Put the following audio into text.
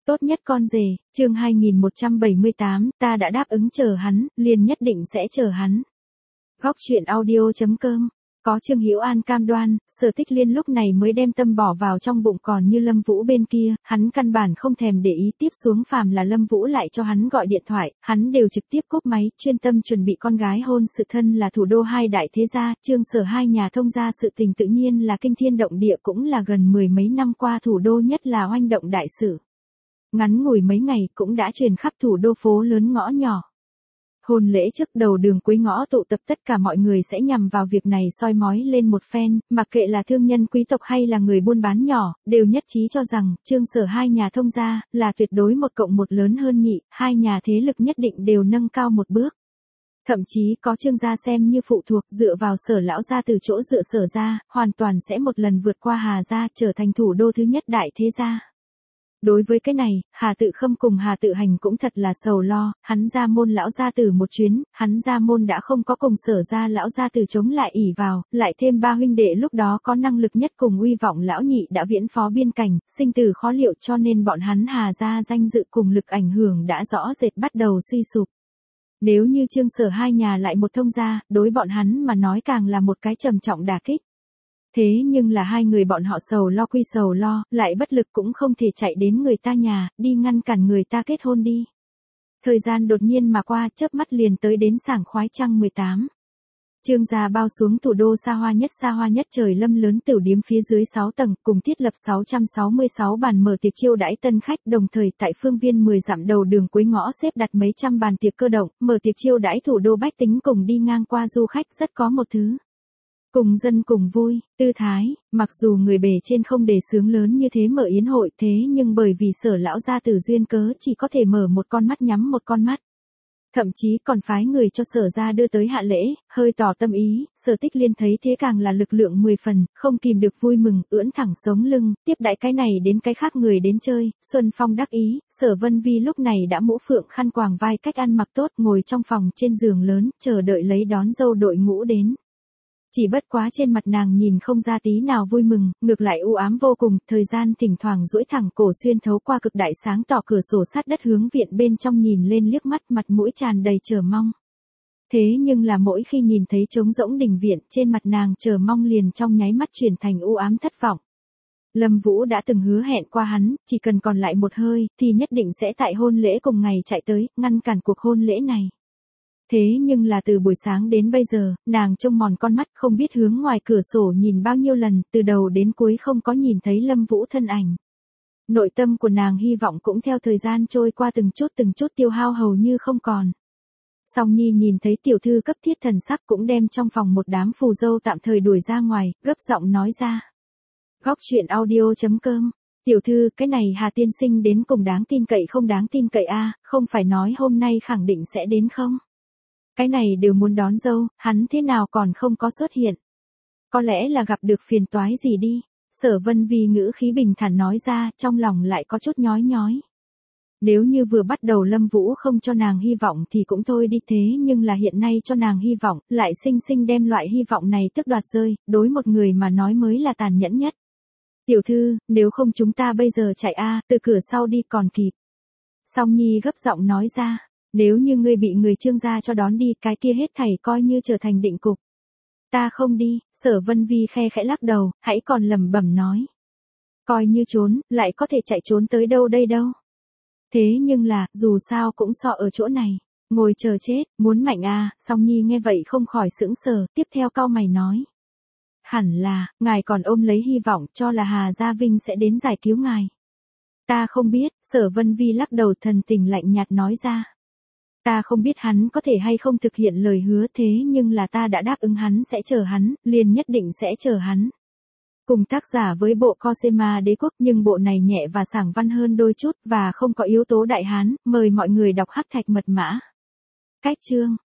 Tốt nhất con rể, chương 2178, ta đã đáp ứng chờ hắn, liền nhất định sẽ chờ hắn. Góc truyện audio.com. Có Trương Hiểu An cam đoan, Sở Tích Liên lúc này mới đem tâm bỏ vào trong bụng, còn như Lâm Vũ bên kia, hắn căn bản không thèm để ý. Tiếp xuống phàm là Lâm Vũ lại cho hắn gọi điện thoại, hắn đều trực tiếp cúp máy, chuyên tâm chuẩn bị con gái hôn sự. Thân là thủ đô hai đại thế gia, Trương Sở hai nhà thông gia sự tình tự nhiên là kinh thiên động địa, cũng là gần mười mấy năm qua thủ đô nhất là oanh động đại sự. Ngắn ngủi mấy ngày cũng đã truyền khắp thủ đô phố lớn ngõ nhỏ. Hôn lễ trước đầu đường cuối ngõ tụ tập, tất cả mọi người sẽ nhằm vào việc này soi mói lên một phen, mặc kệ là thương nhân quý tộc hay là người buôn bán nhỏ, đều nhất trí cho rằng Trương Sở hai nhà thông gia là tuyệt đối một cộng một lớn hơn nhị, hai nhà thế lực nhất định đều nâng cao một bước. Thậm chí có Trương gia xem như phụ thuộc, dựa vào Sở lão gia từ chỗ dựa Sở gia, hoàn toàn sẽ một lần vượt qua Hà gia, trở thành thủ đô thứ nhất đại thế gia. Đối với cái này, Hà Tự Khâm cùng Hà Tự Hành cũng thật là sầu lo, hắn ra môn lão gia tử một chuyến, hắn ra môn đã không có cùng Sở gia lão gia tử chống lại ỷ vào, lại thêm ba huynh đệ lúc đó có năng lực nhất cùng uy vọng lão nhị đã viễn phó biên cảnh, sinh tử khó liệu, cho nên bọn hắn Hà gia danh dự cùng lực ảnh hưởng đã rõ rệt bắt đầu suy sụp. Nếu như Trương Sở hai nhà lại một thông gia, đối bọn hắn mà nói càng là một cái trầm trọng đả kích. Thế nhưng là hai người bọn họ sầu lo quy sầu lo, lại bất lực cũng không thể chạy đến người ta nhà, đi ngăn cản người ta kết hôn đi. Thời gian đột nhiên mà qua, chớp mắt liền tới đến sảng khoái trăng 18. Trương gia bao xuống thủ đô xa hoa nhất trời lâm lớn tiểu điếm phía dưới 6 tầng, cùng thiết lập 666 bàn mở tiệc chiêu đãi tân khách, đồng thời tại phương viên 10 dặm đầu đường cuối ngõ xếp đặt mấy trăm bàn tiệc cơ động, mở tiệc chiêu đãi thủ đô bách tính cùng đi ngang qua du khách, rất có một thứ cùng dân cùng vui, tư thái. Mặc dù người bề trên không đề xướng lớn như thế mở yến hội, thế nhưng bởi vì Sở lão gia tử duyên cớ chỉ có thể mở một con mắt nhắm một con mắt. Thậm chí còn phái người cho Sở gia đưa tới hạ lễ, hơi tỏ tâm ý. Sở Tích Liên thấy thế càng là lực lượng 10 phần, không kìm được vui mừng, ưỡn thẳng sống lưng, tiếp đãi cái này đến cái khác người đến chơi. Xuân phong đắc ý, Sở Vân Vi lúc này đã mũ phượng khăn quàng vai, cách ăn mặc tốt, ngồi trong phòng trên giường lớn, chờ đợi lấy đón dâu đội ngũ đến. Chỉ bất quá trên mặt nàng nhìn không ra tí nào vui mừng, ngược lại u ám vô cùng, thời gian thỉnh thoảng duỗi thẳng cổ xuyên thấu qua cực đại sáng tỏ cửa sổ sát đất hướng viện bên trong nhìn lên liếc mắt, mặt mũi tràn đầy chờ mong. Thế nhưng là mỗi khi nhìn thấy trống rỗng đình viện, trên mặt nàng chờ mong liền trong nháy mắt chuyển thành u ám thất vọng. Lâm Vũ đã từng hứa hẹn qua hắn, chỉ cần còn lại một hơi, thì nhất định sẽ tại hôn lễ cùng ngày chạy tới, ngăn cản cuộc hôn lễ này. Thế nhưng là từ buổi sáng đến bây giờ, nàng trông mòn con mắt, không biết hướng ngoài cửa sổ nhìn bao nhiêu lần, từ đầu đến cuối không có nhìn thấy Lâm Vũ thân ảnh. Nội tâm của nàng hy vọng cũng theo thời gian trôi qua từng chút tiêu hao hầu như không còn. Song Nhi nhìn thấy tiểu thư cấp thiết thần sắc, cũng đem trong phòng một đám phù dâu tạm thời đuổi ra ngoài, gấp giọng nói ra. Góc truyện audio.com. Tiểu thư, cái này Hà tiên sinh đến cùng đáng tin cậy không đáng tin cậy a, không phải nói hôm nay khẳng định sẽ đến không? Cái này đều muốn đón dâu, hắn thế nào còn không có xuất hiện? Có lẽ là gặp được phiền toái gì đi. Sở Vân Vi ngữ khí bình thản nói ra, trong lòng lại có chút nhói nhói. Nếu như vừa bắt đầu Lâm Vũ không cho nàng hy vọng thì cũng thôi đi, thế nhưng là hiện nay cho nàng hy vọng, lại sinh sinh đem loại hy vọng này tước đoạt rơi, đối một người mà nói mới là tàn nhẫn nhất. Tiểu thư, nếu không chúng ta bây giờ chạy từ cửa sau đi còn kịp. Song Nhi gấp giọng nói ra. Nếu như ngươi bị người Trương gia cho đón đi, cái kia hết thảy coi như trở thành định cục. Ta không đi. Sở Vân Vi khe khẽ lắc đầu, hãy còn lẩm bẩm nói. Coi như trốn, lại có thể chạy trốn tới đâu đây đâu. Thế nhưng là, dù sao cũng so ở chỗ này. Ngồi chờ chết, muốn mạnh Song Nhi nghe vậy không khỏi sững sờ, tiếp theo cau mày nói. Hẳn là, ngài còn ôm lấy hy vọng cho là Hà Gia Vinh sẽ đến giải cứu ngài. Ta không biết. Sở Vân Vi lắc đầu, thần tình lạnh nhạt nói ra. Ta không biết hắn có thể hay không thực hiện lời hứa, thế nhưng là ta đã đáp ứng hắn sẽ chờ hắn, liền nhất định sẽ chờ hắn. Cùng tác giả với bộ Cosema Đế Quốc, nhưng bộ này nhẹ và sảng văn hơn đôi chút, và không có yếu tố Đại Hán, mời mọi người đọc Hắc Thạch Mật Mã. Cách chương.